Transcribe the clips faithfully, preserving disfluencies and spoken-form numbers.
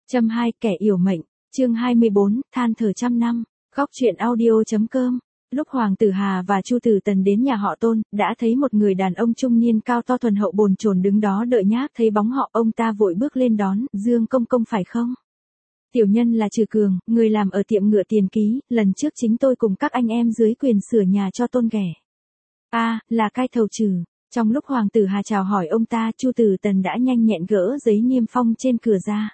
Châm hai kẻ yểu mệnh, chương hai mươi bốn, than thở trăm năm, góc truyện audio.com. Lúc Hoàng Tử Hà và Chu Tử Tần đến nhà họ Tôn, đã thấy một người đàn ông trung niên cao to thuần hậu bồn chồn đứng đó đợi nhác, thấy bóng họ ông ta vội bước lên đón, Dương công công phải không? Tiểu nhân là Trừ Cường, người làm ở tiệm ngựa Tiền Ký, lần trước chính tôi cùng các anh em dưới quyền sửa nhà cho Tôn ghẻ. A, à, là cai thầu Trừ. Trong lúc Hoàng Tử Hà chào hỏi ông ta, Chu Tử Tần đã nhanh nhẹn gỡ giấy niêm phong trên cửa ra.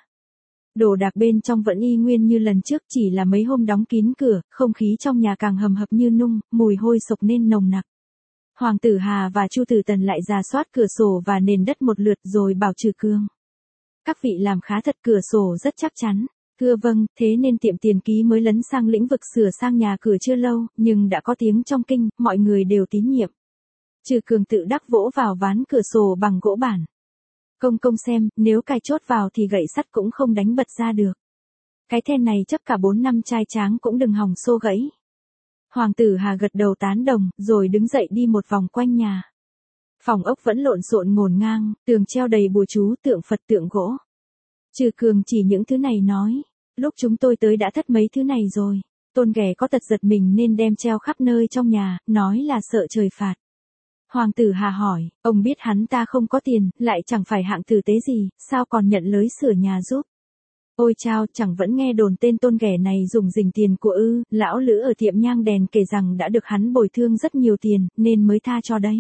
Đồ đạc bên trong vẫn y nguyên như lần trước, chỉ là mấy hôm đóng kín cửa, không khí trong nhà càng hầm hập như nung, mùi hôi sộc nên nồng nặc. Hoàng Tử Hà và Chu Tử Tần lại rà soát cửa sổ và nền đất một lượt rồi bảo Trừ Cường. Các vị làm khá thật, cửa sổ rất chắc chắn. Thưa vâng, thế nên tiệm Tiền Ký mới lấn sang lĩnh vực sửa sang nhà cửa chưa lâu, nhưng đã có tiếng trong kinh, mọi người đều tín nhiệm. Trừ Cường tự đắc vỗ vào ván cửa sổ bằng gỗ bản. Công công xem, nếu cài chốt vào thì gậy sắt cũng không đánh bật ra được. Cái then này chấp cả bốn năm trai tráng cũng đừng hòng xô gãy. Hoàng Tử Hà gật đầu tán đồng, rồi đứng dậy đi một vòng quanh nhà. Phòng ốc vẫn lộn xộn ngổn ngang, tường treo đầy bùa chú, tượng Phật, tượng gỗ. Trừ Cường chỉ những thứ này nói, lúc chúng tôi tới đã thất mấy thứ này rồi. Tôn ghẻ có tật giật mình nên đem treo khắp nơi trong nhà, nói là sợ trời phạt. Hoàng Tử Hà hỏi, ông biết hắn ta không có tiền, lại chẳng phải hạng tử tế gì, sao còn nhận lới sửa nhà giúp? Ôi chao, chẳng vẫn nghe đồn tên Tôn ghẻ này dùng rình tiền của ư, lão Lữ ở tiệm nhang đèn kể rằng đã được hắn bồi thương rất nhiều tiền, nên mới tha cho đấy.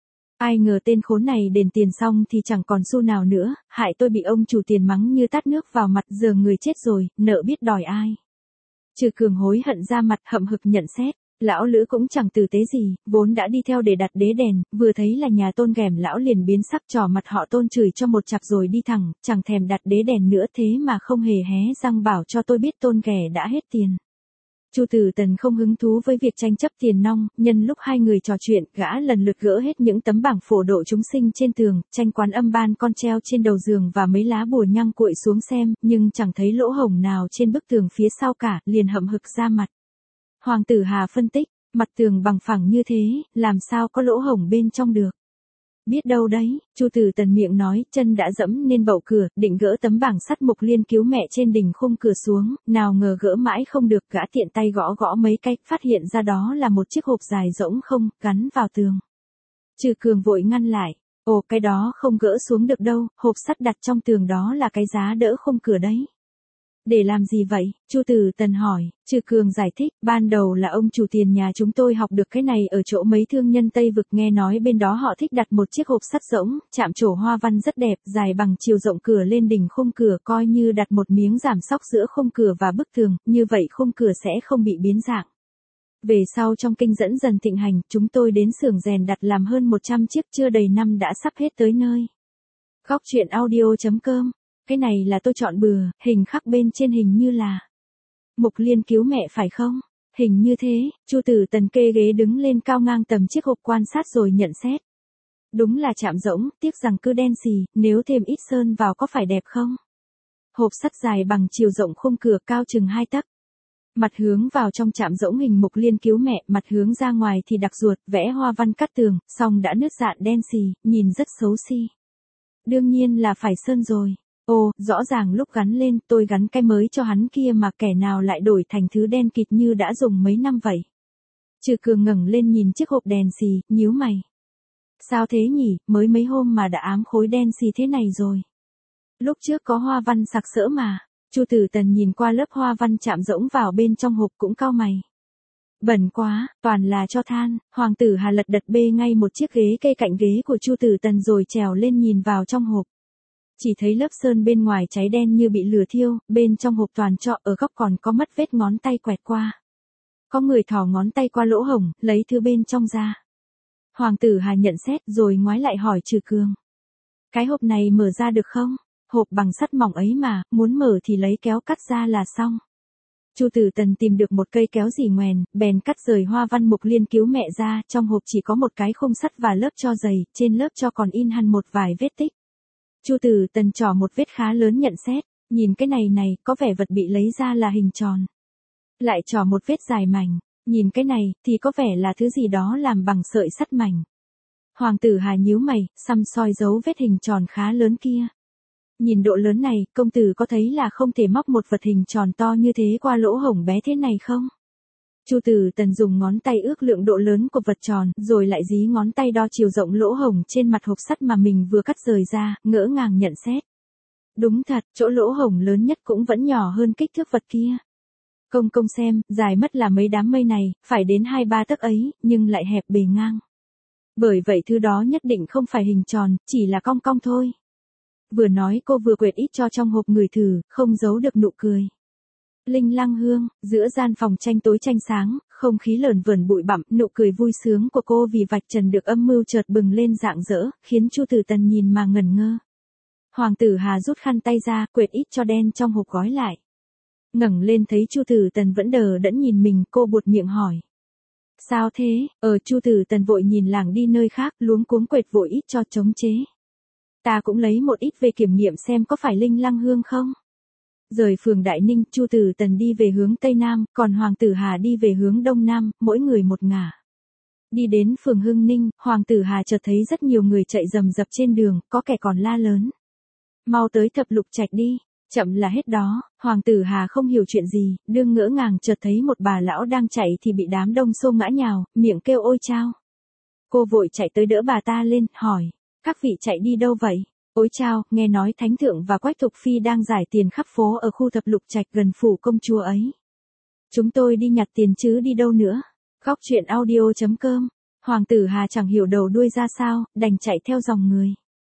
Ai ngờ tên khốn này đền tiền xong thì chẳng còn xu nào nữa, hại tôi bị ông chủ tiền mắng như tát nước vào mặt, giờ người chết rồi, nợ biết đòi ai. Trừ Cường hối hận ra mặt, hậm hực nhận xét. Lão Lữ cũng chẳng tử tế gì, vốn đã đi theo để đặt đế đèn, vừa thấy là nhà Tôn ghẻm lão liền biến sắc, trỏ mặt họ Tôn chửi cho một chặp rồi đi thẳng, chẳng thèm đặt đế đèn nữa, thế mà không hề hé răng bảo cho tôi biết Tôn ghẻ đã hết tiền. Chu Tử Tần không hứng thú với việc tranh chấp tiền nong, nhân lúc hai người trò chuyện, gã lần lượt gỡ hết những tấm bảng phổ độ chúng sinh trên tường, tranh Quán Âm Ban con treo trên đầu giường và mấy lá bùa nhang cuội xuống xem, nhưng chẳng thấy lỗ hổng nào trên bức tường phía sau cả, liền hậm hực ra mặt. Hoàng Tử Hà phân tích, mặt tường bằng phẳng như thế, làm sao có lỗ hổng bên trong được. Biết đâu đấy, Chu Tử Tần miệng nói, chân đã dẫm nên bậu cửa, định gỡ tấm bảng sắt Mục Liên Cứu Mẹ trên đỉnh khung cửa xuống, nào ngờ gỡ mãi không được, gã tiện tay gõ gõ mấy cái, phát hiện ra đó là một chiếc hộp dài rỗng không, gắn vào tường. Trừ Cường vội ngăn lại, ồ cái đó không gỡ xuống được đâu, hộp sắt đặt trong tường đó là cái giá đỡ khung cửa đấy. Để làm gì vậy? Chu Tử Tần hỏi. Trừ Cường giải thích, ban đầu là ông chủ tiền nhà chúng tôi học được cái này ở chỗ mấy thương nhân Tây Vực, nghe nói bên đó họ thích đặt một chiếc hộp sắt rỗng, chạm trổ hoa văn rất đẹp, dài bằng chiều rộng cửa lên đỉnh khung cửa, coi như đặt một miếng giảm xóc giữa khung cửa và bức tường, như vậy khung cửa sẽ không bị biến dạng. Về sau trong kinh dẫn dần thịnh hành, chúng tôi đến xưởng rèn đặt làm hơn một trăm chiếc, chưa đầy năm đã sắp hết tới nơi. Góc truyện audio.com. Cái này là tôi chọn bừa, hình khắc bên trên hình như là Mục Liên Cứu Mẹ phải không? Hình như thế. Chu Tử Tần kê ghế đứng lên cao ngang tầm chiếc hộp quan sát rồi nhận xét. Đúng là chạm rỗng, tiếc rằng cứ đen xì, nếu thêm ít sơn vào có phải đẹp không? Hộp sắt dài bằng chiều rộng khung cửa, cao chừng hai tấc. Mặt hướng vào trong chạm rỗng hình Mục Liên Cứu Mẹ, mặt hướng ra ngoài thì đặc ruột, vẽ hoa văn cắt tường, song đã nứt dạn đen xì, nhìn rất xấu xí. Đương nhiên là phải sơn rồi. Ồ, rõ ràng lúc gắn lên, tôi gắn cái mới cho hắn kia mà kẻ nào lại đổi thành thứ đen kịt như đã dùng mấy năm vậy. Trừ Cường ngẩng lên nhìn chiếc hộp đèn xì, nhíu mày. Sao thế nhỉ, mới mấy hôm mà đã ám khối đen xì thế này rồi. Lúc trước có hoa văn sặc sỡ mà. Chu Tử Tần nhìn qua lớp hoa văn chạm rỗng vào bên trong hộp cũng cau mày. Bẩn quá, toàn là cho than. Hoàng Tử Hà lật đật bê ngay một chiếc ghế kê cạnh ghế của Chu Tử Tần rồi trèo lên nhìn vào trong hộp. Chỉ thấy lớp sơn bên ngoài cháy đen như bị lửa thiêu, bên trong hộp toàn trọ, ở góc còn có mất vết ngón tay quẹt qua. Có người thò ngón tay qua lỗ hổng, lấy thứ bên trong ra. Hoàng Tử Hà nhận xét rồi ngoái lại hỏi Trừ Cường. Cái hộp này mở ra được không? Hộp bằng sắt mỏng ấy mà, muốn mở thì lấy kéo cắt ra là xong. Chu Tử Tần tìm được một cây kéo rỉ ngoèn, bèn cắt rời hoa văn Mục Liên Cứu Mẹ ra, trong hộp chỉ có một cái khung sắt và lớp tro dày, trên lớp tro còn in hằn một vài vết tích. Chu Tử Tần trỏ một vết khá lớn nhận xét, nhìn cái này này, có vẻ vật bị lấy ra là hình tròn. Lại trỏ một vết dài mảnh, nhìn cái này, thì có vẻ là thứ gì đó làm bằng sợi sắt mảnh. Hoàng Tử Hà nhíu mày, săm soi dấu vết hình tròn khá lớn kia. Nhìn độ lớn này, công tử có thấy là không thể móc một vật hình tròn to như thế qua lỗ hổng bé thế này không? Chu Tử Tần dùng ngón tay ước lượng độ lớn của vật tròn, rồi lại dí ngón tay đo chiều rộng lỗ hổng trên mặt hộp sắt mà mình vừa cắt rời ra, ngỡ ngàng nhận xét. Đúng thật, chỗ lỗ hổng lớn nhất cũng vẫn nhỏ hơn kích thước vật kia. Công công xem, dài mất là mấy đám mây này, phải đến hai ba tấc ấy, nhưng lại hẹp bề ngang. Bởi vậy thứ đó nhất định không phải hình tròn, chỉ là cong cong thôi. Vừa nói cô vừa quệt ít cho trong hộp người thử, không giấu được nụ cười. Linh lăng hương, giữa gian phòng tranh tối tranh sáng, không khí lởn vởn bụi bặm, nụ cười vui sướng của cô vì vạch trần được âm mưu chợt bừng lên rạng rỡ, khiến Chu Tử Tần nhìn mà ngẩn ngơ. Hoàng tử Hà rút khăn tay ra, quệt ít cho đen trong hộp gói lại. Ngẩng lên thấy Chu Tử Tần vẫn đờ đẫn nhìn mình, cô buột miệng hỏi. Sao thế? Ờ Chu Tử Tần vội nhìn lảng đi nơi khác, luống cuống quệt vội ít cho chống chế. Ta cũng lấy một ít về kiểm nghiệm xem có phải linh lăng hương không? Rời phường Đại Ninh, Chu Tử Tần đi về hướng Tây Nam, còn Hoàng tử Hà đi về hướng Đông Nam, mỗi người một ngả. Đi đến phường Hưng Ninh, Hoàng tử Hà chợt thấy rất nhiều người chạy rầm rập trên đường, có kẻ còn la lớn. Mau tới Thập Lục Trạch đi, chậm là hết đó. Hoàng tử Hà không hiểu chuyện gì, đương ngỡ ngàng chợt thấy một bà lão đang chạy thì bị đám đông xô ngã nhào, miệng kêu ôi chao. Cô vội chạy tới đỡ bà ta lên, hỏi, các vị chạy đi đâu vậy? Ôi chao, nghe nói Thánh Thượng và Quách Thục Phi đang giải tiền khắp phố ở khu Thập Lục Trạch gần phủ công chúa ấy. Chúng tôi đi nhặt tiền chứ đi đâu nữa. Góc truyện audio chấm com. Hoàng tử Hà chẳng hiểu đầu đuôi ra sao, đành chạy theo dòng người.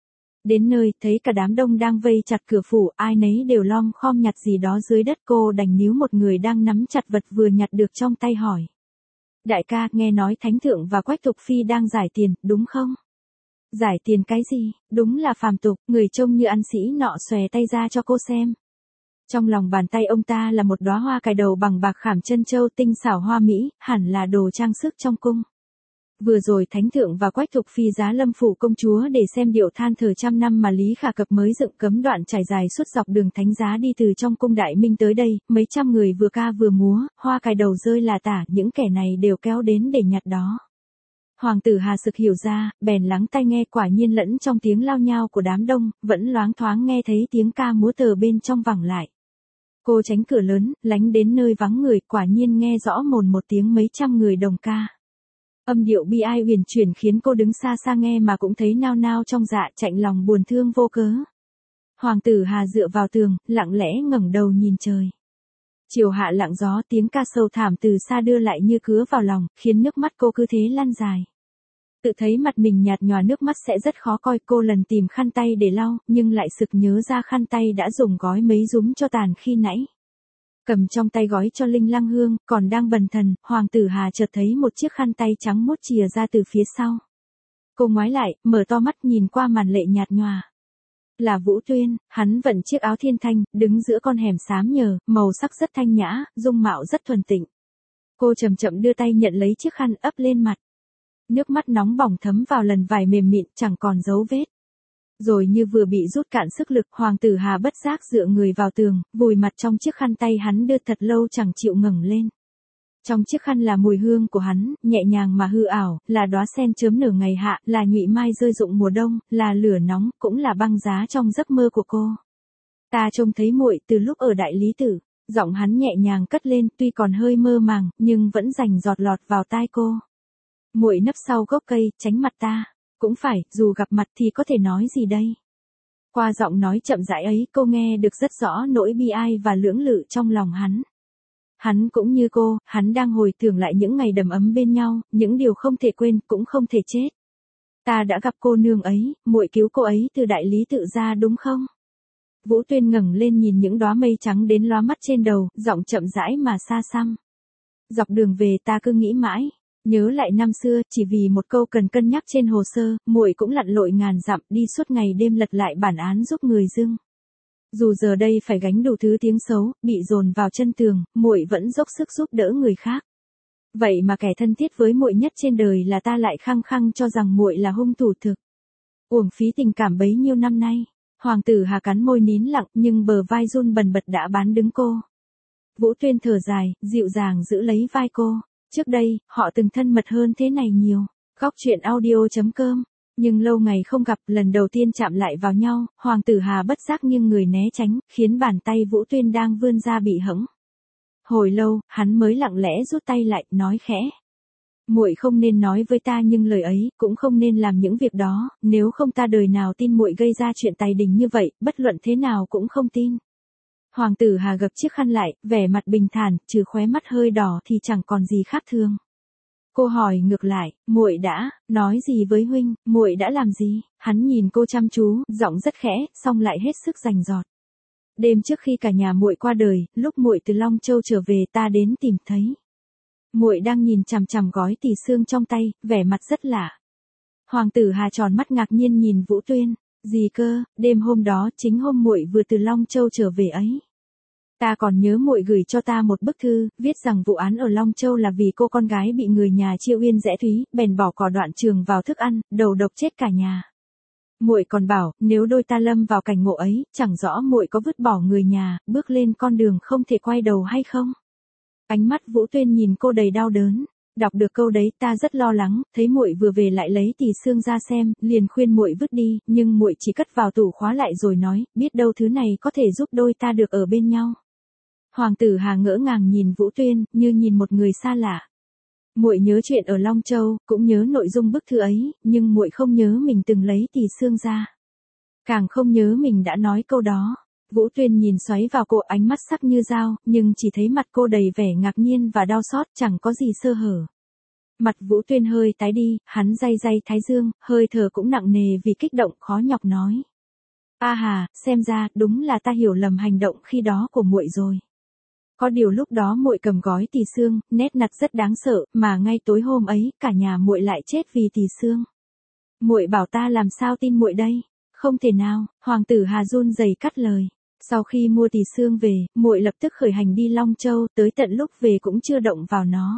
Đến nơi, thấy cả đám đông đang vây chặt cửa phủ, ai nấy đều lom khom nhặt gì đó dưới đất, cô đành níu một người đang nắm chặt vật vừa nhặt được trong tay hỏi. Đại ca, nghe nói Thánh Thượng và Quách Thục Phi đang giải tiền, đúng không? Giải tiền cái gì? Đúng là phàm tục, người trông như ăn sĩ nọ xòe tay ra cho cô xem. Trong lòng bàn tay ông ta là một đóa hoa cài đầu bằng bạc khảm chân châu tinh xảo hoa mỹ, hẳn là đồ trang sức trong cung. Vừa rồi Thánh Thượng và Quách Thục Phi giá lâm phủ công chúa để xem điệu than thờ trăm năm mà Lý Khả Cập mới dựng cấm đoạn trải dài suốt dọc đường thánh giá đi từ trong cung Đại Minh tới đây, mấy trăm người vừa ca vừa múa, hoa cài đầu rơi là tả, những kẻ này đều kéo đến để nhặt đó. Hoàng tử Hà sực hiểu ra, bèn lắng tai nghe, quả nhiên lẫn trong tiếng lao nhao của đám đông, vẫn loáng thoáng nghe thấy tiếng ca múa tờ bên trong vẳng lại. Cô tránh cửa lớn, lánh đến nơi vắng người, quả nhiên nghe rõ mồn một tiếng mấy trăm người đồng ca. Âm điệu bi ai huyền chuyển khiến cô đứng xa xa nghe mà cũng thấy nao nao trong dạ, chạnh lòng buồn thương vô cớ. Hoàng tử Hà dựa vào tường, lặng lẽ ngẩng đầu nhìn trời. Chiều hạ lặng gió, tiếng ca sầu thảm từ xa đưa lại như cứa vào lòng, khiến nước mắt cô cứ thế lăn dài. Tự thấy mặt mình nhạt nhòa nước mắt sẽ rất khó coi, cô lần tìm khăn tay để lau, nhưng lại sực nhớ ra khăn tay đã dùng gói mấy rúm cho tàn khi nãy. Cầm trong tay gói cho linh lăng hương, còn đang bần thần, Hoàng tử Hà chợt thấy một chiếc khăn tay trắng muốt chìa ra từ phía sau. Cô ngoái lại, mở to mắt nhìn qua màn lệ nhạt nhòa. Là Vũ Tuyên, hắn vận chiếc áo thiên thanh, đứng giữa con hẻm xám nhờ, màu sắc rất thanh nhã, dung mạo rất thuần tịnh. Cô chậm chậm đưa tay nhận lấy chiếc khăn ấp lên mặt. Nước mắt nóng bỏng thấm vào lần vải mềm mịn, chẳng còn dấu vết. Rồi như vừa bị rút cạn sức lực, Hoàng tử Hà bất giác dựa người vào tường, vùi mặt trong chiếc khăn tay hắn đưa thật lâu chẳng chịu ngẩng lên. Trong chiếc khăn là mùi hương của hắn, nhẹ nhàng mà hư ảo, là đóa sen chớm nở ngày hạ, là nhụy mai rơi rụng mùa đông, là lửa nóng, cũng là băng giá trong giấc mơ của cô. Ta trông thấy muội từ lúc ở Đại Lý Tử, giọng hắn nhẹ nhàng cất lên, tuy còn hơi mơ màng, nhưng vẫn rành giọt lọt vào tai cô. Muội nấp sau gốc cây, tránh mặt ta. Cũng phải, dù gặp mặt thì có thể nói gì đây? Qua giọng nói chậm rãi ấy, cô nghe được rất rõ nỗi bi ai và lưỡng lự trong lòng hắn. Hắn cũng như cô, hắn đang hồi tưởng lại những ngày đầm ấm bên nhau, những điều không thể quên, cũng không thể chết. Ta đã gặp cô nương ấy, muội cứu cô ấy từ Đại Lý Tự ra đúng không? Vũ Tuyên ngẩng lên nhìn những đóa mây trắng đến lóa mắt trên đầu, giọng chậm rãi mà xa xăm. Dọc đường về ta cứ nghĩ mãi. Nhớ lại năm xưa, chỉ vì một câu cần cân nhắc trên hồ sơ, muội cũng lặn lội ngàn dặm, đi suốt ngày đêm lật lại bản án giúp người dưng. Dù giờ đây phải gánh đủ thứ tiếng xấu, bị dồn vào chân tường, muội vẫn dốc sức giúp đỡ người khác. Vậy mà kẻ thân thiết với muội nhất trên đời là ta lại khăng khăng cho rằng muội là hung thủ thực. Uổng phí tình cảm bấy nhiêu năm nay. Hoàng tử Hà cắn môi nín lặng, nhưng bờ vai run bần bật đã bán đứng cô. Vũ Tuyên thở dài, dịu dàng giữ lấy vai cô. Trước đây, họ từng thân mật hơn thế này nhiều. Góc truyện audio chấm com Nhưng lâu ngày không gặp, lần đầu tiên chạm lại vào nhau, Hoàng tử Hà bất giác nghiêng người né tránh, khiến bàn tay Vũ Tuyên đang vươn ra bị hẫng. Hồi lâu, hắn mới lặng lẽ rút tay lại, nói khẽ. Muội không nên nói với ta nhưng lời ấy, cũng không nên làm những việc đó, nếu không ta đời nào tin muội gây ra chuyện tài đình như vậy, bất luận thế nào cũng không tin. Hoàng tử Hà gập chiếc khăn lại, vẻ mặt bình thản, trừ khóe mắt hơi đỏ thì chẳng còn gì khác thường. Cô hỏi ngược lại, muội đã nói gì với huynh, muội đã làm gì? Hắn nhìn cô chăm chú, giọng rất khẽ, song lại hết sức rành rọt. Đêm trước khi cả nhà muội qua đời, lúc muội từ Long Châu trở về ta đến tìm thấy. Muội đang nhìn chằm chằm gói tỳ xương trong tay, vẻ mặt rất lạ. Hoàng tử Hà tròn mắt ngạc nhiên nhìn Vũ Tuyên, gì cơ, đêm hôm đó chính hôm muội vừa từ Long Châu trở về ấy. Ta còn nhớ muội gửi cho ta một bức thư, viết rằng vụ án ở Long Châu là vì cô con gái bị người nhà Chiêu Uyên rẽ thúy, bèn bỏ cỏ đoạn trường vào thức ăn, đầu độc chết cả nhà. Muội còn bảo, nếu đôi ta lâm vào cảnh ngộ ấy, chẳng rõ muội có vứt bỏ người nhà, bước lên con đường không thể quay đầu hay không. Ánh mắt Vũ Tuyên nhìn cô đầy đau đớn. Đọc được câu đấy ta rất lo lắng, thấy muội vừa về lại lấy tỳ xương ra xem, liền khuyên muội vứt đi, nhưng muội chỉ cất vào tủ khóa lại rồi nói, biết đâu thứ này có thể giúp đôi ta được ở bên nhau. Hoàng tử Hà ngỡ ngàng nhìn Vũ Tuyên, như nhìn một người xa lạ. Muội nhớ chuyện ở Long Châu, cũng nhớ nội dung bức thư ấy, nhưng muội không nhớ mình từng lấy tỳ xương ra. Càng không nhớ mình đã nói câu đó. Vũ Tuyên nhìn xoáy vào cô, ánh mắt sắc như dao, nhưng chỉ thấy mặt cô đầy vẻ ngạc nhiên và đau xót, chẳng có gì sơ hở. Mặt Vũ Tuyên hơi tái đi, hắn day day thái dương, hơi thở cũng nặng nề vì kích động, khó nhọc nói. A Hà, xem ra, đúng là ta hiểu lầm hành động khi đó của muội rồi. Có điều lúc đó muội cầm gói tỳ xương, nét mặt rất đáng sợ, mà ngay tối hôm ấy, cả nhà muội lại chết vì tỳ xương. Muội bảo ta làm sao tin muội đây? Không thể nào, Hoàng tử Hà run rẩy cắt lời. Sau khi mua tỳ xương về, muội lập tức khởi hành đi Long Châu, tới tận lúc về cũng chưa động vào nó.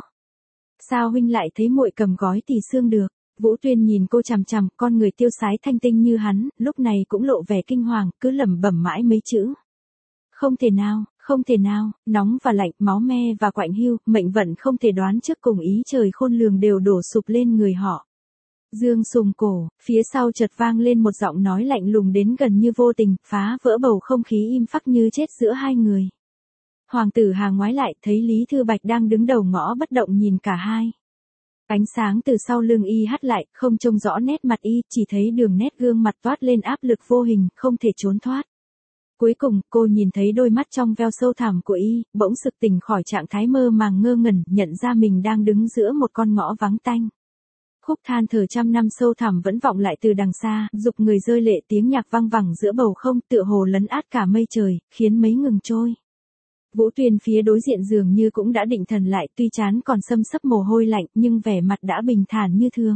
Sao huynh lại thấy muội cầm gói tỳ xương được? Vũ Tuyên nhìn cô chằm chằm, con người tiêu sái thanh tinh như hắn, lúc này cũng lộ vẻ kinh hoàng, cứ lẩm bẩm mãi mấy chữ. Không thể nào, không thể nào, nóng và lạnh, máu me và quạnh hiu, mệnh vận không thể đoán trước cùng ý trời khôn lường đều đổ sụp lên người họ. Dương sùng cổ, phía sau chợt vang lên một giọng nói lạnh lùng đến gần như vô tình, phá vỡ bầu không khí im phắc như chết giữa hai người. Hoàng tử Hà ngoái lại, thấy Lý Thư Bạch đang đứng đầu ngõ bất động nhìn cả hai. Ánh sáng từ sau lưng y hắt lại, không trông rõ nét mặt y, chỉ thấy đường nét gương mặt toát lên áp lực vô hình, không thể trốn thoát. Cuối cùng, cô nhìn thấy đôi mắt trong veo sâu thẳm của y, bỗng sực tỉnh khỏi trạng thái mơ màng ngơ ngẩn, nhận ra mình đang đứng giữa một con ngõ vắng tanh. Khúc than thở trăm năm sâu thẳm vẫn vọng lại từ đằng xa, dục người rơi lệ, tiếng nhạc vang vẳng giữa bầu không, tựa hồ lấn át cả mây trời, khiến mấy ngừng trôi. Vũ Tuyên phía đối diện dường như cũng đã định thần lại, tuy trán còn xâm xấp mồ hôi lạnh, nhưng vẻ mặt đã bình thản như thường.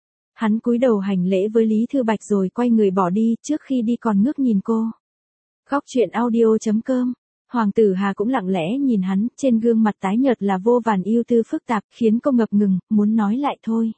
Hắn cúi đầu hành lễ với Lý Thư Bạch rồi quay người bỏ đi, trước khi đi còn ngước nhìn cô. Góc truyện audio chấm com. Hoàng tử Hà cũng lặng lẽ nhìn hắn, trên gương mặt tái nhợt là vô vàn ưu tư phức tạp, khiến cô ngập ngừng, muốn nói lại thôi.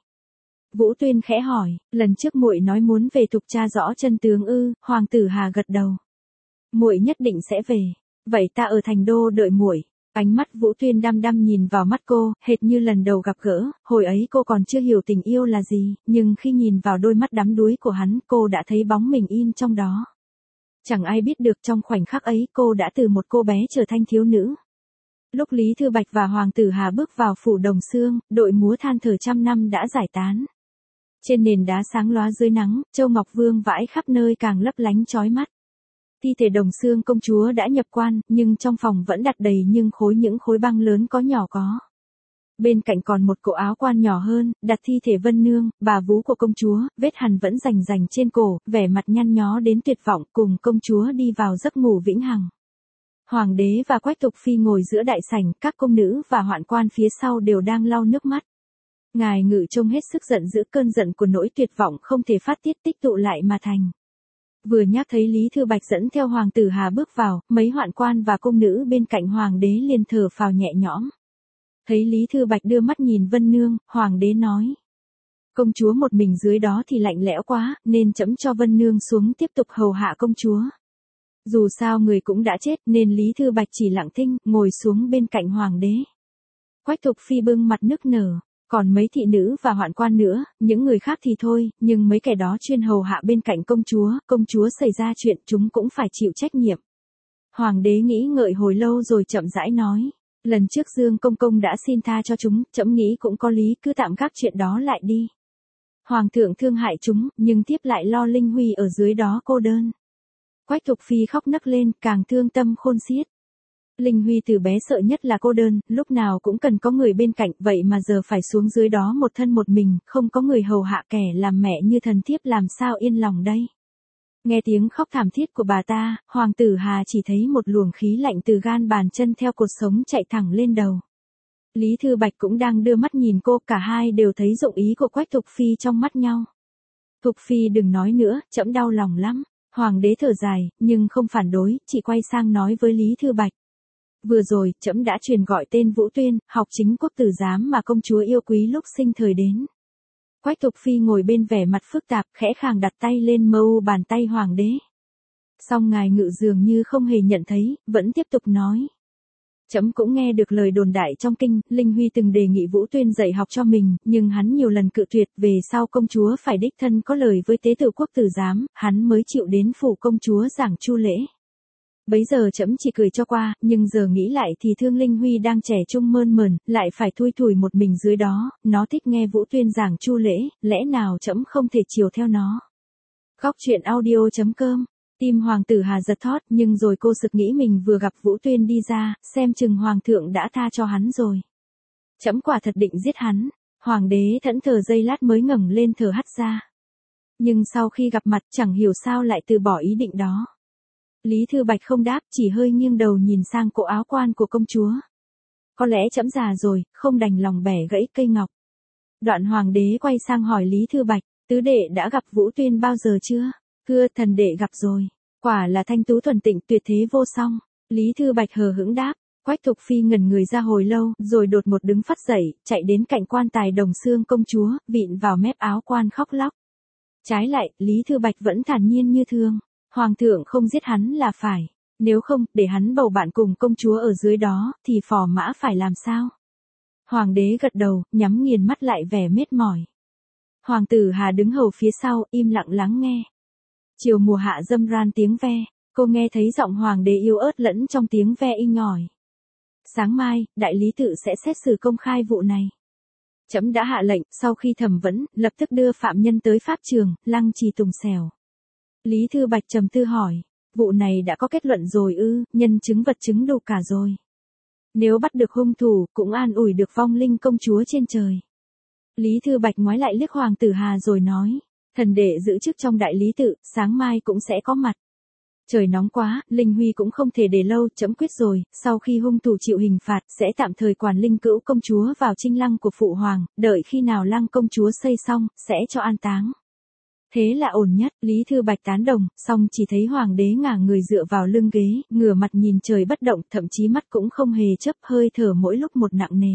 Vũ Tuyên khẽ hỏi, lần trước muội nói muốn về Thục tra rõ chân tướng ư? Hoàng tử Hà gật đầu. Muội nhất định sẽ về. Vậy ta ở thành đô đợi muội. Ánh mắt Vũ Tuyên đăm đăm nhìn vào mắt cô, hệt như lần đầu gặp gỡ, hồi ấy cô còn chưa hiểu tình yêu là gì, nhưng khi nhìn vào đôi mắt đắm đuối của hắn, cô đã thấy bóng mình in trong đó. Chẳng ai biết được trong khoảnh khắc ấy cô đã từ một cô bé trở thành thiếu nữ. Lúc Lý Thư Bạch và Hoàng tử Hà bước vào phủ Đồng Xương, đội múa than thở trăm năm đã giải tán. Trên nền đá sáng lóa dưới nắng, châu ngọc vương vãi khắp nơi càng lấp lánh chói mắt. Thi thể Đồng Xương công chúa đã nhập quan, nhưng trong phòng vẫn đặt đầy nhưng khối những khối băng lớn có nhỏ có. Bên cạnh còn một cổ áo quan nhỏ hơn, đặt thi thể Vân Nương, bà vú của công chúa, vết hằn vẫn rành rành trên cổ, vẻ mặt nhăn nhó đến tuyệt vọng, cùng công chúa đi vào giấc ngủ vĩnh hằng. Hoàng đế và Quách Tục Phi ngồi giữa đại sảnh, các công nữ và hoạn quan phía sau đều đang lau nước mắt. Ngài Ngự trông hết sức giận dữ, cơn giận của nỗi tuyệt vọng không thể phát tiết tích tụ lại mà thành. Vừa nhắc thấy Lý Thư Bạch dẫn theo Hoàng tử Hà bước vào, mấy hoạn quan và công nữ bên cạnh Hoàng đế liền thở phào nhẹ nhõm. Thấy Lý Thư Bạch đưa mắt nhìn Vân Nương, Hoàng đế nói. Công chúa một mình dưới đó thì lạnh lẽo quá, nên trẫm cho Vân Nương xuống tiếp tục hầu hạ công chúa. Dù sao người cũng đã chết nên Lý Thư Bạch chỉ lặng thinh, ngồi xuống bên cạnh Hoàng đế. Quách Thục Phi bưng mặt nức nở. Còn mấy thị nữ và hoạn quan nữa, những người khác thì thôi, nhưng mấy kẻ đó chuyên hầu hạ bên cạnh công chúa, công chúa xảy ra chuyện chúng cũng phải chịu trách nhiệm. Hoàng đế nghĩ ngợi hồi lâu rồi chậm rãi nói. Lần trước Dương Công Công đã xin tha cho chúng, trẫm nghĩ cũng có lý, cứ tạm gác chuyện đó lại đi. Hoàng thượng thương hại chúng, nhưng tiếp lại lo Linh Huy ở dưới đó cô đơn. Quách Thục Phi khóc nấc lên, càng thương tâm khôn xiết. Linh Huy từ bé sợ nhất là cô đơn, lúc nào cũng cần có người bên cạnh, vậy mà giờ phải xuống dưới đó một thân một mình, không có người hầu hạ, kẻ làm mẹ như thần thiếp làm sao yên lòng đây. Nghe tiếng khóc thảm thiết của bà ta, Hoàng tử Hà chỉ thấy một luồng khí lạnh từ gan bàn chân theo cột sống chạy thẳng lên đầu. Lý Thư Bạch cũng đang đưa mắt nhìn cô, cả hai đều thấy dụng ý của Quách Thục Phi trong mắt nhau. Thục Phi đừng nói nữa, trẫm đau lòng lắm. Hoàng đế thở dài, nhưng không phản đối, chỉ quay sang nói với Lý Thư Bạch. Vừa rồi, trẫm đã truyền gọi tên Vũ Tuyên, học chính quốc tử giám mà công chúa yêu quý lúc sinh thời đến. Quách Thục Phi ngồi bên vẻ mặt phức tạp, khẽ khàng đặt tay lên mơ u bàn tay hoàng đế. Song ngài ngự dường như không hề nhận thấy, vẫn tiếp tục nói. Trẫm cũng nghe được lời đồn đại trong kinh, Linh Huy từng đề nghị Vũ Tuyên dạy học cho mình, nhưng hắn nhiều lần cự tuyệt, về sau công chúa phải đích thân có lời với tế tự quốc tử giám, hắn mới chịu đến phủ công chúa giảng chu lễ. Bấy giờ trẫm chỉ cười cho qua, nhưng giờ nghĩ lại thì thương Linh Huy đang trẻ trung mơn mởn, lại phải thui thủi một mình dưới đó, nó thích nghe Vũ Tuyên giảng chu lễ, lẽ nào trẫm không thể chiều theo nó. Góc truyện audio chấm com. Tim Hoàng tử Hà giật thót, nhưng rồi cô sực nghĩ mình vừa gặp Vũ Tuyên đi ra, xem chừng Hoàng thượng đã tha cho hắn rồi. Trẫm quả thật định giết hắn. Hoàng đế thẫn thờ giây lát mới ngẩng lên thở hắt ra. Nhưng sau khi gặp mặt chẳng hiểu sao lại từ bỏ ý định đó. Lý Thư Bạch không đáp, chỉ hơi nghiêng đầu nhìn sang cổ áo quan của công chúa. Có lẽ trẫm già rồi, không đành lòng bẻ gãy cây ngọc. Đoạn Hoàng đế quay sang hỏi Lý Thư Bạch, tứ đệ đã gặp Vũ Tuyên bao giờ chưa? Thưa thần đệ gặp rồi, quả là thanh tú thuần tịnh tuyệt thế vô song. Lý Thư Bạch hờ hững đáp. Quách Thục Phi ngẩn người ra hồi lâu, rồi đột một đứng phắt dậy, chạy đến cạnh quan tài đồng xương công chúa, vịn vào mép áo quan khóc lóc. Trái lại, Lý Thư Bạch vẫn thản nhiên như thường. Hoàng thượng không giết hắn là phải, nếu không, để hắn bầu bạn cùng công chúa ở dưới đó, thì phò mã phải làm sao? Hoàng đế gật đầu, nhắm nghiền mắt lại vẻ mệt mỏi. Hoàng tử Hà đứng hầu phía sau, im lặng lắng nghe. Chiều mùa hạ râm ran tiếng ve, cô nghe thấy giọng hoàng đế yếu ớt lẫn trong tiếng ve inh ỏi. Sáng mai, đại lý tự sẽ xét xử công khai vụ này. Trẫm đã hạ lệnh, sau khi thẩm vấn, lập tức đưa phạm nhân tới pháp trường, lăng trì tùng xẻo. Lý Thư Bạch trầm tư hỏi, vụ này đã có kết luận rồi ư, nhân chứng vật chứng đủ cả rồi. Nếu bắt được hung thủ, cũng an ủi được vong linh công chúa trên trời. Lý Thư Bạch ngoái lại liếc Hoàng tử Hà rồi nói, thần đệ giữ chức trong đại lý tự, sáng mai cũng sẽ có mặt. Trời nóng quá, Linh Huy cũng không thể để lâu, trẫm quyết rồi, sau khi hung thủ chịu hình phạt, sẽ tạm thời quản Linh Cữu công chúa vào trinh lăng của phụ hoàng, đợi khi nào lăng công chúa xây xong, sẽ cho an táng. Thế là ổn nhất, Lý Thư Bạch tán đồng, song chỉ thấy hoàng đế ngả người dựa vào lưng ghế, ngửa mặt nhìn trời bất động, thậm chí mắt cũng không hề chớp, hơi thở mỗi lúc một nặng nề.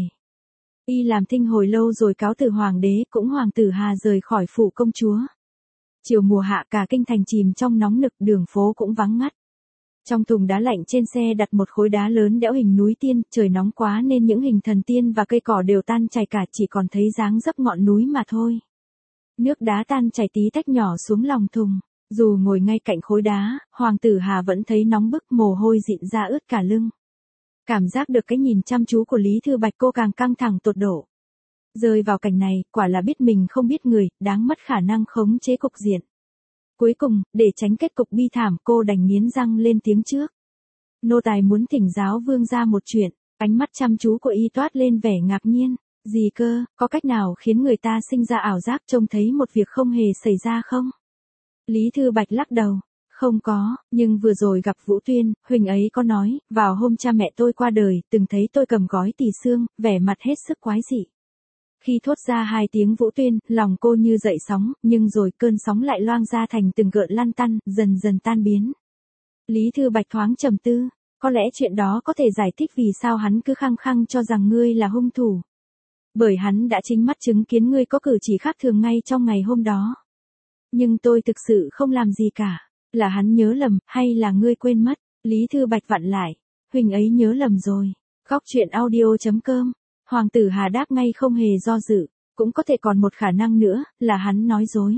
Y làm thinh hồi lâu rồi cáo từ hoàng đế, cũng Hoàng tử Hà rời khỏi phủ công chúa. Chiều mùa hạ cả kinh thành chìm trong nóng nực, đường phố cũng vắng ngắt. Trong thùng đá lạnh trên xe đặt một khối đá lớn đẽo hình núi tiên, trời nóng quá nên những hình thần tiên và cây cỏ đều tan chảy cả, chỉ còn thấy dáng dấp ngọn núi mà thôi. Nước đá tan chảy tí tách nhỏ xuống lòng thùng. Dù ngồi ngay cạnh khối đá, Hoàng tử Hà vẫn thấy nóng bức, mồ hôi dịn ra ướt cả lưng. Cảm giác được cái nhìn chăm chú của Lý Thư Bạch, cô càng căng thẳng tột độ. Rơi vào cảnh này, quả là biết mình không biết người, đáng mất khả năng khống chế cục diện. Cuối cùng, để tránh kết cục bi thảm, cô đành nghiến răng lên tiếng trước. Nô tài muốn thỉnh giáo vương ra một chuyện. Ánh mắt chăm chú của y toát lên vẻ ngạc nhiên. Gì cơ, có cách nào khiến người ta sinh ra ảo giác trông thấy một việc không hề xảy ra không? Lý Thư Bạch lắc đầu. Không có, nhưng vừa rồi gặp Vũ Tuyên, huynh ấy có nói, vào hôm cha mẹ tôi qua đời, từng thấy tôi cầm gói tỳ xương, vẻ mặt hết sức quái dị. Khi thốt ra hai tiếng Vũ Tuyên, lòng cô như dậy sóng, nhưng rồi cơn sóng lại loang ra thành từng gợn lăn tăn, dần dần tan biến. Lý Thư Bạch thoáng trầm tư, có lẽ chuyện đó có thể giải thích vì sao hắn cứ khăng khăng cho rằng ngươi là hung thủ. Bởi hắn đã chính mắt chứng kiến ngươi có cử chỉ khác thường ngay trong ngày hôm đó. Nhưng tôi thực sự không làm gì cả. Là hắn nhớ lầm, hay là ngươi quên mất? Lý Thư Bạch vặn lại. Huynh ấy nhớ lầm rồi. Góc truyện audio chấm com Hoàng tử Hà đáp ngay không hề do dự, cũng có thể còn một khả năng nữa, là hắn nói dối.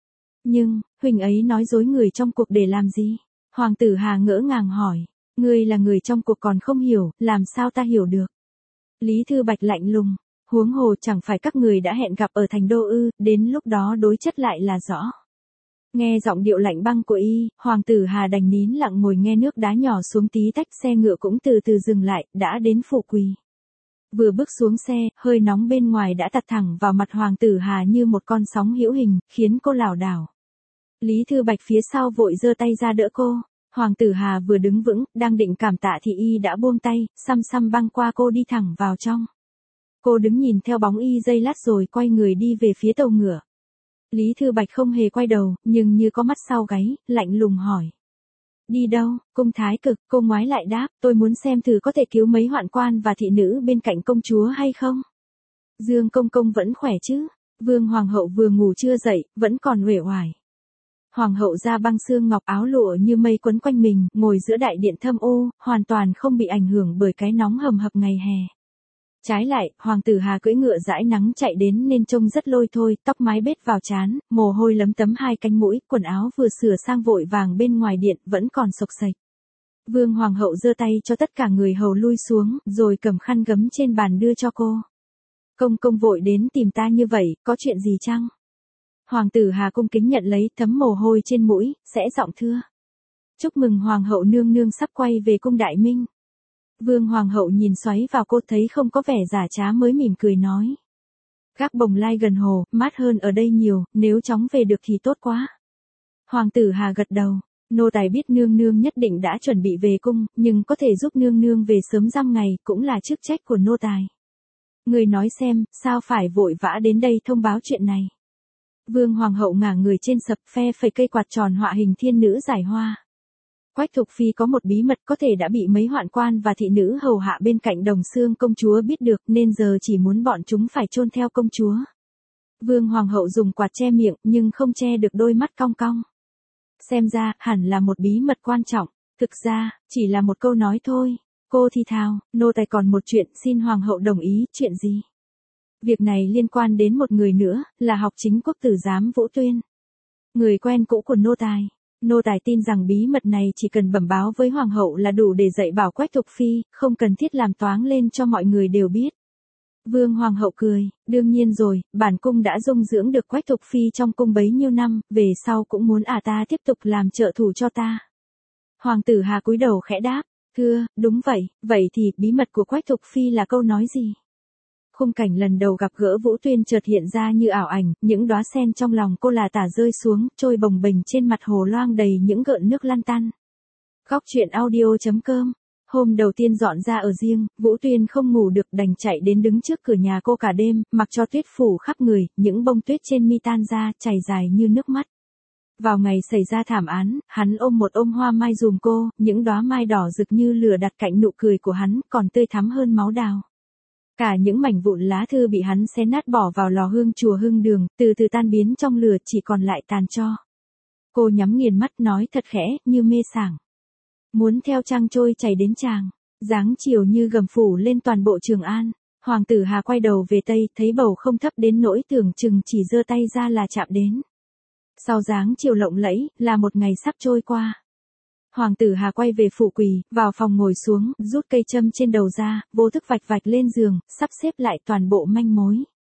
Nhưng, huynh ấy nói dối người trong cuộc để làm gì? Hoàng tử Hà ngỡ ngàng hỏi, ngươi là người trong cuộc còn không hiểu, làm sao ta hiểu được? Lý Thư Bạch lạnh lùng, huống hồ chẳng phải các người đã hẹn gặp ở thành đô ư, đến lúc đó đối chất lại là rõ. Nghe giọng điệu lạnh băng của y, Hoàng tử Hà đành nín lặng ngồi nghe nước đá nhỏ xuống tí tách, xe ngựa cũng từ từ dừng lại, đã đến Phủ Quỳ. Vừa bước xuống xe, hơi nóng bên ngoài đã tạt thẳng vào mặt Hoàng tử Hà như một con sóng hữu hình, khiến cô lảo đảo. Lý Thư Bạch phía sau vội giơ tay ra đỡ cô. Hoàng tử Hà vừa đứng vững, đang định cảm tạ thì y đã buông tay, xăm xăm băng qua cô đi thẳng vào trong. Cô đứng nhìn theo bóng y giây lát rồi quay người đi về phía tàu ngựa. Lý Thư Bạch không hề quay đầu, nhưng như có mắt sau gáy, lạnh lùng hỏi. Đi đâu? Cung Thái Cực? Cô ngoái lại đáp, tôi muốn xem thử có thể cứu mấy hoạn quan và thị nữ bên cạnh công chúa hay không. Dương công công vẫn khỏe chứ? Vương Hoàng hậu vừa ngủ chưa dậy, vẫn còn uể oải. Hoàng hậu da băng xương ngọc, áo lụa như mây quấn quanh mình, ngồi giữa đại điện thâm u, hoàn toàn không bị ảnh hưởng bởi cái nóng hầm hập ngày hè. Trái lại, Hoàng tử Hà cưỡi ngựa dãi nắng chạy đến nên trông rất lôi thôi, tóc mái bết vào trán, mồ hôi lấm tấm hai cánh mũi, quần áo vừa sửa sang vội vàng bên ngoài điện vẫn còn xộc xệch. Vương Hoàng hậu giơ tay cho tất cả người hầu lui xuống, rồi cầm khăn gấm trên bàn đưa cho cô. Công công vội đến tìm ta như vậy, có chuyện gì chăng? Hoàng tử Hà cung kính nhận lấy, thấm mồ hôi trên mũi, sẽ giọng thưa. Chúc mừng Hoàng hậu nương nương sắp quay về cung Đại Minh. Vương Hoàng hậu nhìn xoáy vào cô, thấy không có vẻ giả trá mới mỉm cười nói. Gác Bồng Lai gần hồ, mát hơn ở đây nhiều, nếu chóng về được thì tốt quá. Hoàng tử Hà gật đầu, nô tài biết nương nương nhất định đã chuẩn bị về cung, nhưng có thể giúp nương nương về sớm dăm ngày, cũng là chức trách của nô tài. Người nói xem, sao phải vội vã đến đây thông báo chuyện này? Vương Hoàng hậu ngả người trên sập, phe phẩy cây quạt tròn họa hình thiên nữ giải hoa. Quách Thục Phi có một bí mật có thể đã bị mấy hoạn quan và thị nữ hầu hạ bên cạnh Đồng Xương công chúa biết được, nên giờ chỉ muốn bọn chúng phải chôn theo công chúa. Vương Hoàng hậu dùng quạt che miệng, nhưng không che được đôi mắt cong cong. Xem ra, hẳn là một bí mật quan trọng, thực ra, chỉ là một câu nói thôi. Cô thì thào, nô tài còn một chuyện, xin Hoàng hậu đồng ý. Chuyện gì? Việc này liên quan đến một người nữa, là học chính quốc tử giám Vũ Tuyên. Người quen cũ của nô tài. Nô tài tin rằng bí mật này chỉ cần bẩm báo với Hoàng hậu là đủ để dạy bảo Quách Thục Phi, không cần thiết làm toáng lên cho mọi người đều biết. Vương Hoàng hậu cười, đương nhiên rồi, bản cung đã dung dưỡng được Quách Thục Phi trong cung bấy nhiêu năm, về sau cũng muốn ả ta tiếp tục làm trợ thủ cho ta. Hoàng tử Hà cúi đầu khẽ đáp, thưa, đúng vậy, vậy thì bí mật của Quách Thục Phi là câu nói gì? Khung cảnh lần đầu gặp gỡ Vũ Tuyên chợt hiện ra như ảo ảnh, những đóa sen trong lòng cô là tả rơi xuống, trôi bồng bềnh trên mặt hồ loang đầy những gợn nước lăn tăn. Góc truyện audio chấm com. Hôm đầu tiên dọn ra ở riêng, Vũ Tuyên không ngủ được đành chạy đến đứng trước cửa nhà cô cả đêm, mặc cho tuyết phủ khắp người, những bông tuyết trên mi tan ra, chảy dài như nước mắt. Vào ngày xảy ra thảm án, hắn ôm một ôm hoa mai dùm cô, những đóa mai đỏ rực như lửa đặt cạnh nụ cười của hắn, còn tươi thắm hơn máu đào. Cả những mảnh vụn lá thư bị hắn xé nát bỏ vào lò hương chùa Hưng Đường, từ từ tan biến trong lửa, chỉ còn lại tàn tro. Cô nhắm nghiền mắt nói thật khẽ, như mê sảng. Muốn theo trăng trôi chảy đến chàng, dáng chiều như gầm phủ lên toàn bộ Trường An. Hoàng tử Hà quay đầu về Tây, thấy bầu không thấp đến nỗi tưởng chừng chỉ giơ tay ra là chạm đến. Sau dáng chiều lộng lẫy, là một ngày sắp trôi qua. Hoàng tử Hà quay về Phủ Quỳ, vào phòng ngồi xuống, rút cây châm trên đầu ra, vô thức vạch vạch lên giường, sắp xếp lại toàn bộ manh mối.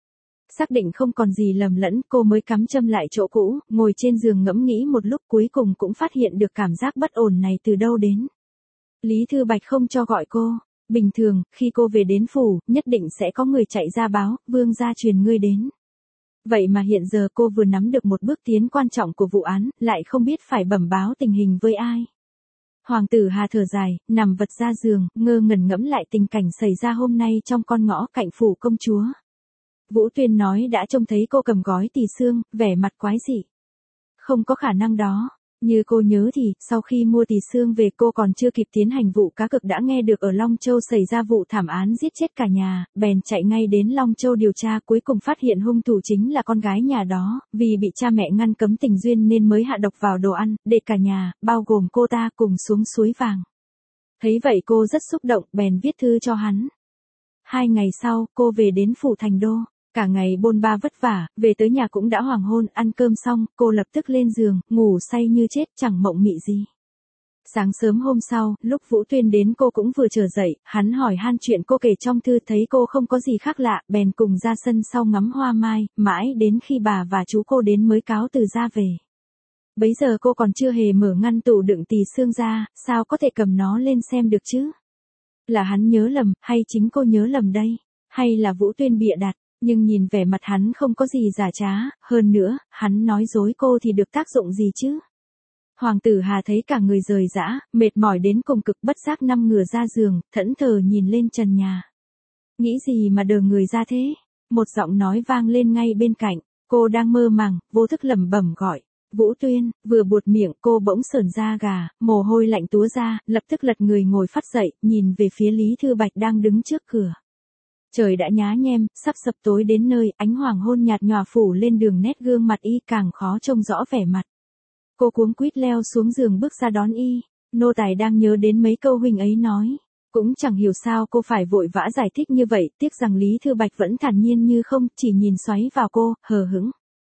Xác định không còn gì lầm lẫn, cô mới cắm châm lại chỗ cũ, ngồi trên giường ngẫm nghĩ một lúc, cuối cùng cũng phát hiện được cảm giác bất ổn này từ đâu đến. Lý Thư Bạch không cho gọi cô. Bình thường, khi cô về đến phủ, nhất định sẽ có người chạy ra báo, vương gia truyền ngươi đến. Vậy mà hiện giờ cô vừa nắm được một bước tiến quan trọng của vụ án, lại không biết phải bẩm báo tình hình với ai. Hoàng tử Hà thở dài, nằm vật ra giường, ngơ ngẩn ngẫm lại tình cảnh xảy ra hôm nay trong con ngõ cạnh phủ công chúa. Vũ Tuyên nói đã trông thấy cô cầm gói tỳ xương, vẻ mặt quái dị. Không có khả năng đó. Như cô nhớ thì, sau khi mua tỳ xương về cô còn chưa kịp tiến hành vụ cá cược đã nghe được ở Long Châu xảy ra vụ thảm án giết chết cả nhà, bèn chạy ngay đến Long Châu điều tra, cuối cùng phát hiện hung thủ chính là con gái nhà đó, vì bị cha mẹ ngăn cấm tình duyên nên mới hạ độc vào đồ ăn, để cả nhà, bao gồm cô ta cùng xuống suối vàng. Thấy vậy cô rất xúc động, bèn viết thư cho hắn. Hai ngày sau, cô về đến phủ thành đô. Cả ngày bôn ba vất vả, về tới nhà cũng đã hoàng hôn, ăn cơm xong, cô lập tức lên giường, ngủ say như chết, chẳng mộng mị gì. Sáng sớm hôm sau, lúc Vũ Tuyên đến cô cũng vừa trở dậy, hắn hỏi han chuyện cô kể trong thư, thấy cô không có gì khác lạ, bèn cùng ra sân sau ngắm hoa mai, mãi đến khi bà và chú cô đến mới cáo từ ra về. Bấy giờ cô còn chưa hề mở ngăn tủ đựng tỳ xương ra, sao có thể cầm nó lên xem được chứ? Là hắn nhớ lầm, hay chính cô nhớ lầm đây? Hay là Vũ Tuyên bịa đặt? Nhưng nhìn vẻ mặt hắn không có gì giả trá, hơn nữa, hắn nói dối cô thì được tác dụng gì chứ? Hoàng tử Hà thấy cả người rời rã, mệt mỏi đến cùng cực, bất giác nằm ngửa ra giường, thẫn thờ nhìn lên trần nhà. Nghĩ gì mà đờ người ra thế? Một giọng nói vang lên ngay bên cạnh, cô đang mơ màng, vô thức lẩm bẩm gọi. Vũ Tuyên, vừa buột miệng cô bỗng sởn da gà, mồ hôi lạnh túa ra, lập tức lật người ngồi phắt dậy, nhìn về phía Lý Thư Bạch đang đứng trước cửa. Trời đã nhá nhem, sắp sập tối đến nơi, ánh hoàng hôn nhạt nhòa phủ lên đường nét gương mặt y, càng khó trông rõ vẻ mặt. Cô cuống quýt leo xuống giường bước ra đón y, nô tài đang nhớ đến mấy câu huynh ấy nói. Cũng chẳng hiểu sao cô phải vội vã giải thích như vậy, tiếc rằng Lý Thư Bạch vẫn thản nhiên như không, chỉ nhìn xoáy vào cô, hờ hững.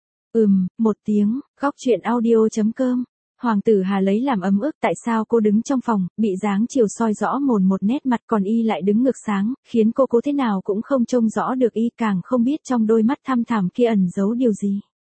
Ừm, một tiếng, góc chuyện audio chấm com. Hoàng tử Hà lấy làm ấm ức tại sao cô đứng trong phòng, bị dáng chiều soi rõ mồn một nét mặt, còn y lại đứng ngược sáng, khiến cô cố thế nào cũng không trông rõ được y, càng không biết trong đôi mắt thăm thẳm kia ẩn giấu điều gì.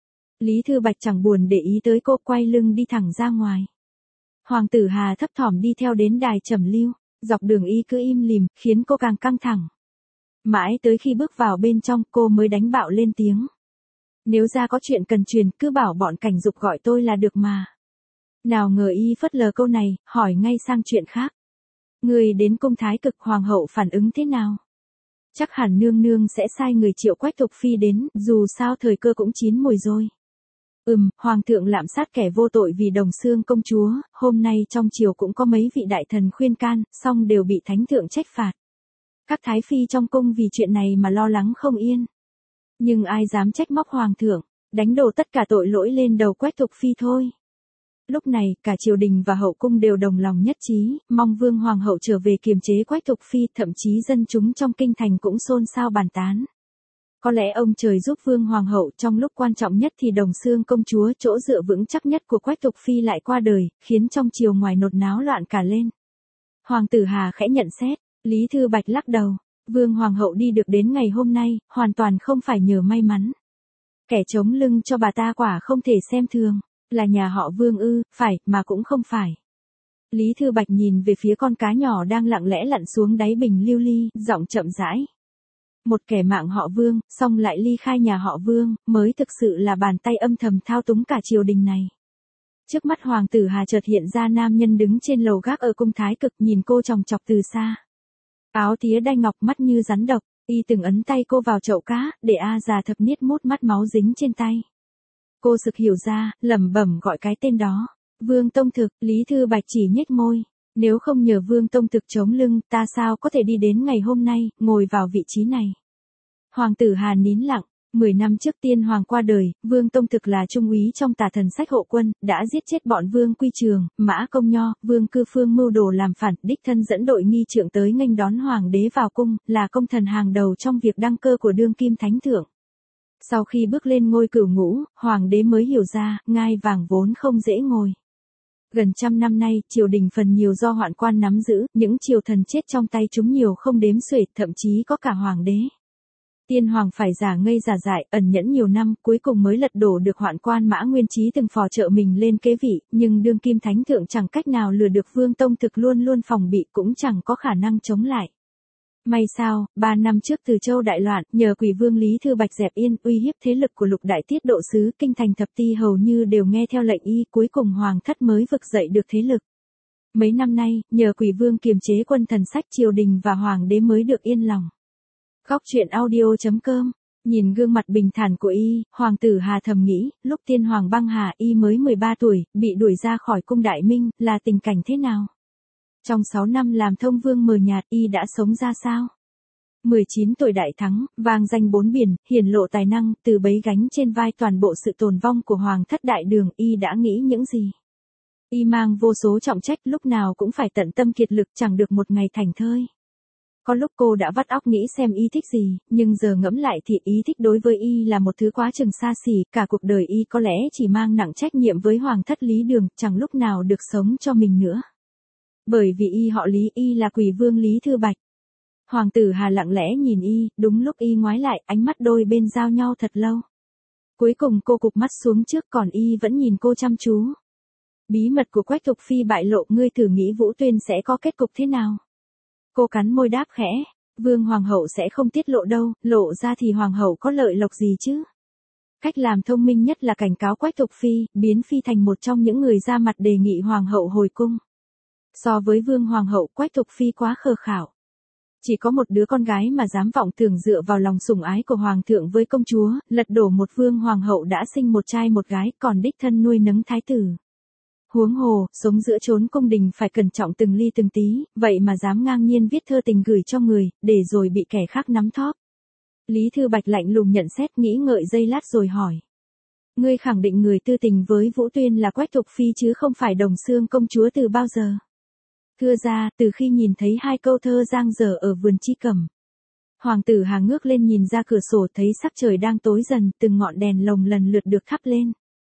Lý Thư Bạch chẳng buồn để ý tới cô, quay lưng đi thẳng ra ngoài. Hoàng tử Hà thấp thỏm đi theo đến đài trầm lưu, dọc đường y cứ im lìm, khiến cô càng căng thẳng. Mãi tới khi bước vào bên trong, cô mới đánh bạo lên tiếng. Nếu ra có chuyện cần truyền, cứ bảo bọn cảnh dục gọi tôi là được mà. Nào ngờ y phớt lờ câu này, hỏi ngay sang chuyện khác. Người đến cung thái cực, hoàng hậu phản ứng thế nào? Chắc hẳn nương nương sẽ sai người triệu Quách Thục Phi đến, dù sao thời cơ cũng chín mùi rồi. Ừm, hoàng thượng lạm sát kẻ vô tội vì Đồng Xương công chúa, hôm nay trong triều cũng có mấy vị đại thần khuyên can, song đều bị thánh thượng trách phạt. Các thái phi trong cung vì chuyện này mà lo lắng không yên. Nhưng ai dám trách móc hoàng thượng, đánh đổ tất cả tội lỗi lên đầu Quách Thục Phi thôi. Lúc này, cả triều đình và hậu cung đều đồng lòng nhất trí, mong vương hoàng hậu trở về kiềm chế Quách Thục Phi, thậm chí dân chúng trong kinh thành cũng xôn xao bàn tán. Có lẽ ông trời giúp vương hoàng hậu trong lúc quan trọng nhất thì Đồng Xương công chúa, chỗ dựa vững chắc nhất của Quách Thục Phi lại qua đời, khiến trong triều ngoài nột náo loạn cả lên. Hoàng tử Hà khẽ nhận xét, Lý Thư Bạch lắc đầu, vương hoàng hậu đi được đến ngày hôm nay, hoàn toàn không phải nhờ may mắn. Kẻ chống lưng cho bà ta quả không thể xem thường, là nhà họ Vương ư, phải, mà cũng không phải. Lý Thư Bạch nhìn về phía con cá nhỏ đang lặng lẽ lặn xuống đáy bình lưu ly, giọng chậm rãi. Một kẻ mạng họ Vương, xong lại ly khai nhà họ Vương, mới thực sự là bàn tay âm thầm thao túng cả triều đình này. Trước mắt hoàng tử Hà chợt hiện ra nam nhân đứng trên lầu gác ở cung thái cực, nhìn cô chòng chọc từ xa. Áo tía đai ngọc, mắt như rắn độc, y từng ấn tay cô vào chậu cá, để A già thập niết mút mắt máu dính trên tay. Cô sực hiểu ra, lẩm bẩm gọi cái tên đó. Vương Tông Thực, Lý Thư Bạch chỉ nhếch môi. Nếu không nhờ Vương Tông Thực chống lưng, ta sao có thể đi đến ngày hôm nay, ngồi vào vị trí này. Hoàng tử Hà nín lặng. Mười năm trước tiên hoàng qua đời, Vương Tông Thực là trung úy trong Tả Thần Sách hộ quân, đã giết chết bọn Vương Quy Trường, Mã Công Nho, Vương Cư Phương mưu đồ làm phản, đích thân dẫn đội nghi trượng tới nghênh đón hoàng đế vào cung, là công thần hàng đầu trong việc đăng cơ của đương kim thánh thượng. Sau khi bước lên ngôi cửu ngũ, hoàng đế mới hiểu ra, ngai vàng vốn không dễ ngồi. Gần trăm năm nay, triều đình phần nhiều do hoạn quan nắm giữ, những triều thần chết trong tay chúng nhiều không đếm xuể, thậm chí có cả hoàng đế. Tiên hoàng phải giả ngây giả dại, ẩn nhẫn nhiều năm, cuối cùng mới lật đổ được hoạn quan Mã Nguyên Chí từng phò trợ mình lên kế vị, nhưng đương kim thánh thượng chẳng cách nào lừa được Vương Tông Thực, luôn luôn phòng bị, cũng chẳng có khả năng chống lại. May sao, ba năm trước Từ Châu đại loạn, nhờ Quỷ Vương Lý Thư Bạch dẹp yên, uy hiếp thế lực của lục đại tiết độ sứ, kinh thành thập ti hầu như đều nghe theo lệnh y, cuối cùng hoàng thất mới vực dậy được thế lực. Mấy năm nay, nhờ Quỷ Vương kiềm chế quân thần sách, triều đình và hoàng đế mới được yên lòng. Góc chuyện audio chấm com. Nhìn gương mặt bình thản của y, hoàng tử Hà thầm nghĩ, lúc tiên hoàng băng hà y mới mười ba tuổi, bị đuổi ra khỏi cung Đại Minh, là tình cảnh thế nào? Trong sáu năm làm thông vương mờ nhạt, y đã sống ra sao? mười chín tuổi đại thắng, vang danh bốn biển, hiển lộ tài năng, từ bấy gánh trên vai toàn bộ sự tồn vong của hoàng thất đại đường, y đã nghĩ những gì? Y mang vô số trọng trách, lúc nào cũng phải tận tâm kiệt lực, chẳng được một ngày thảnh thơi. Có lúc cô đã vắt óc nghĩ xem y thích gì, nhưng giờ ngẫm lại thì ý thích đối với y là một thứ quá chừng xa xỉ, cả cuộc đời y có lẽ chỉ mang nặng trách nhiệm với hoàng thất Lý Đường, chẳng lúc nào được sống cho mình nữa. Bởi vì y họ Lý, y là Quỷ Vương Lý Thư Bạch. Hoàng tử Hà lặng lẽ nhìn y, đúng lúc y ngoái lại, ánh mắt đôi bên giao nhau thật lâu. Cuối cùng cô cụp mắt xuống trước, còn y vẫn nhìn cô chăm chú. Bí mật của Quách Thục Phi bại lộ, ngươi thử nghĩ Vũ Tuyên sẽ có kết cục thế nào? Cô cắn môi đáp khẽ, Vương Hoàng hậu sẽ không tiết lộ đâu, lộ ra thì Hoàng hậu có lợi lộc gì chứ? Cách làm thông minh nhất là cảnh cáo Quách Thục Phi, biến Phi thành một trong những người ra mặt đề nghị Hoàng hậu hồi cung. So với Vương Hoàng hậu, Quách Thục Phi quá khờ khảo. Chỉ có một đứa con gái mà dám vọng tưởng dựa vào lòng sủng ái của Hoàng thượng với công chúa, lật đổ một Vương Hoàng hậu đã sinh một trai một gái, còn đích thân nuôi nấng thái tử. Huống hồ, sống giữa chốn cung đình phải cẩn trọng từng ly từng tí, vậy mà dám ngang nhiên viết thơ tình gửi cho người, để rồi bị kẻ khác nắm thóp. Lý Thư Bạch lạnh lùng nhận xét, nghĩ ngợi giây lát rồi hỏi. Ngươi khẳng định người tư tình với Vũ Tuyên là Quách Thục Phi chứ không phải Đồng Xương công chúa từ bao giờ? Thưa ra, từ khi nhìn thấy hai câu thơ giang dở ở vườn chi cẩm. Hoàng tử Hà ngước lên nhìn ra cửa sổ, thấy sắc trời đang tối dần, từng ngọn đèn lồng lần lượt được thắp lên.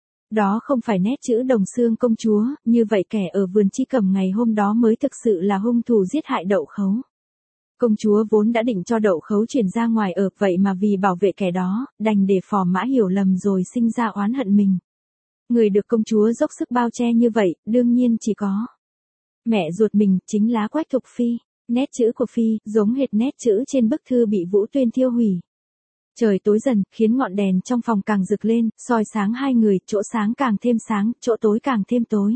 Đó không phải nét chữ Đồng Xương công chúa, như vậy kẻ ở vườn chi cẩm ngày hôm đó mới thực sự là hung thủ giết hại Đậu Khấu. Công chúa vốn đã định cho Đậu Khấu chuyển ra ngoài ở, vậy mà vì bảo vệ kẻ đó, đành để Phò Mã hiểu lầm rồi sinh ra oán hận mình. Người được công chúa dốc sức bao che như vậy, đương nhiên chỉ có mẹ ruột mình, chính là Quách Thục Phi. Nét chữ của Phi, giống hệt nét chữ trên bức thư bị Vũ Tuyên thiêu hủy. Trời tối dần, khiến ngọn đèn trong phòng càng rực lên, soi sáng hai người, chỗ sáng càng thêm sáng, chỗ tối càng thêm tối.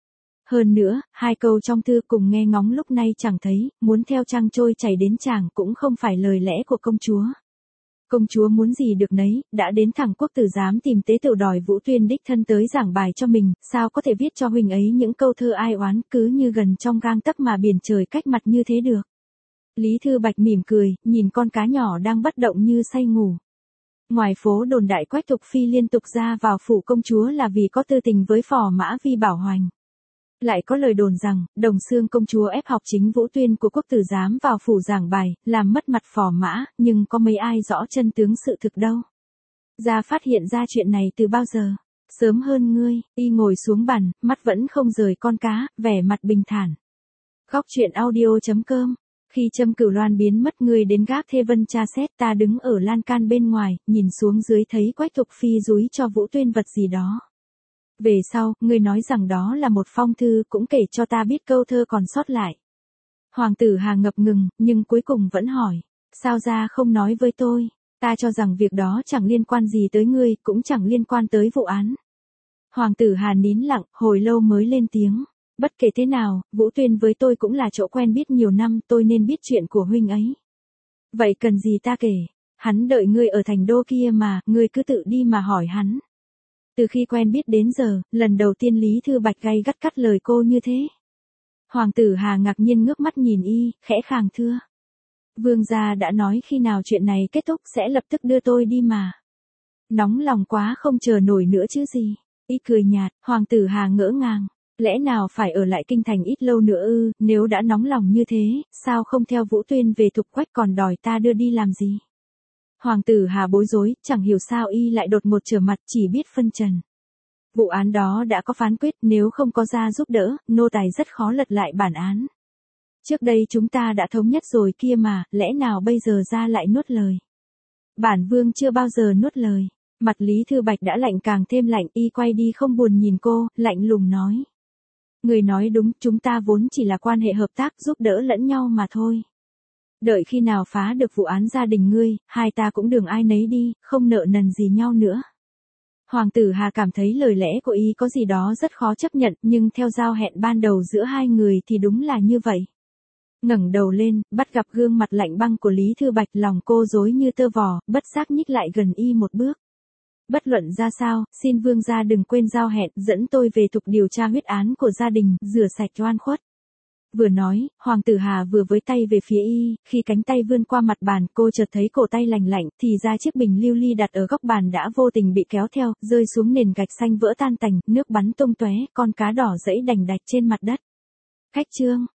Hơn nữa, hai câu trong thư cùng nghe ngóng lúc này chẳng thấy, muốn theo trăng trôi chảy đến chàng cũng không phải lời lẽ của công chúa. Công chúa muốn gì được nấy, đã đến thẳng quốc tử giám tìm tế tự đòi Vũ Tuyên đích thân tới giảng bài cho mình, sao có thể viết cho huynh ấy những câu thơ ai oán, cứ như gần trong gang tấc mà biển trời cách mặt như thế được. Lý Thư Bạch mỉm cười, nhìn con cá nhỏ đang bất động như say ngủ. Ngoài phố đồn đại Quách Thục Phi liên tục ra vào phủ công chúa là vì có tư tình với Phò Mã Vi Bảo Hoành. Lại có lời đồn rằng, Đồng Xương công chúa ép học chính Vũ Tuyên của quốc tử giám vào phủ giảng bài, làm mất mặt Phò Mã, nhưng có mấy ai rõ chân tướng sự thực đâu. Gia phát hiện ra chuyện này từ bao giờ? Sớm hơn ngươi. Y ngồi xuống bàn, mắt vẫn không rời con cá, vẻ mặt bình thản. Góc truyện audio chấm com. Khi Trâm Cửu Loan biến mất, ngươi đến gác Thê Vân tra xét, ta đứng ở lan can bên ngoài, nhìn xuống dưới thấy Quách Thục Phi dúi cho Vũ Tuyên vật gì đó. Về sau, ngươi nói rằng đó là một phong thư, cũng kể cho ta biết câu thơ còn sót lại. Hoàng tử Hà ngập ngừng, nhưng cuối cùng vẫn hỏi, sao ra không nói với tôi? Ta cho rằng việc đó chẳng liên quan gì tới ngươi, cũng chẳng liên quan tới vụ án. Hoàng tử Hà nín lặng, hồi lâu mới lên tiếng. Bất kể thế nào, Vũ Tuyên với tôi cũng là chỗ quen biết nhiều năm, tôi nên biết chuyện của huynh ấy. Vậy cần gì ta kể? Hắn đợi ngươi ở thành đô kia mà, ngươi cứ tự đi mà hỏi hắn. Từ khi quen biết đến giờ, lần đầu tiên Lý Thư Bạch gay gắt cắt lời cô như thế. Hoàng tử Hà ngạc nhiên ngước mắt nhìn y, khẽ khàng thưa. Vương gia đã nói khi nào chuyện này kết thúc sẽ lập tức đưa tôi đi mà. Nóng lòng quá không chờ nổi nữa chứ gì. Y cười nhạt, Hoàng tử Hà ngỡ ngàng. Lẽ nào phải ở lại kinh thành ít lâu nữa ư, nếu đã nóng lòng như thế, sao không theo Vũ Tuyên về Thục Quách còn đòi ta đưa đi làm gì? Hoàng tử Hà bối rối, chẳng hiểu sao y lại đột ngột trở mặt, chỉ biết phân trần. Vụ án đó đã có phán quyết, nếu không có gia giúp đỡ, nô tài rất khó lật lại bản án. Trước đây chúng ta đã thống nhất rồi kia mà, lẽ nào bây giờ gia lại nuốt lời? Bản vương chưa bao giờ nuốt lời. Mặt Lý Thư Bạch đã lạnh càng thêm lạnh, y quay đi không buồn nhìn cô, lạnh lùng nói. Người nói đúng, chúng ta vốn chỉ là quan hệ hợp tác giúp đỡ lẫn nhau mà thôi. Đợi khi nào phá được vụ án gia đình ngươi, hai ta cũng đường ai nấy đi, không nợ nần gì nhau nữa. Hoàng tử Hà cảm thấy lời lẽ của y có gì đó rất khó chấp nhận, nhưng theo giao hẹn ban đầu giữa hai người thì đúng là như vậy. Ngẩng đầu lên, bắt gặp gương mặt lạnh băng của Lý Thư Bạch, lòng cô rối như tơ vò, bất giác nhích lại gần y một bước. Bất luận ra sao, xin vương gia đừng quên giao hẹn, dẫn tôi về Thục điều tra huyết án của gia đình, rửa sạch oan khuất. Vừa nói, Hoàng tử Hà vừa với tay về phía y, khi cánh tay vươn qua mặt bàn, cô chợt thấy cổ tay lành lạnh, thì ra chiếc bình lưu ly đặt ở góc bàn đã vô tình bị kéo theo, rơi xuống nền gạch xanh vỡ tan tành, nước bắn tung tóe, con cá đỏ dẫy đành đạch trên mặt đất. Khách trương,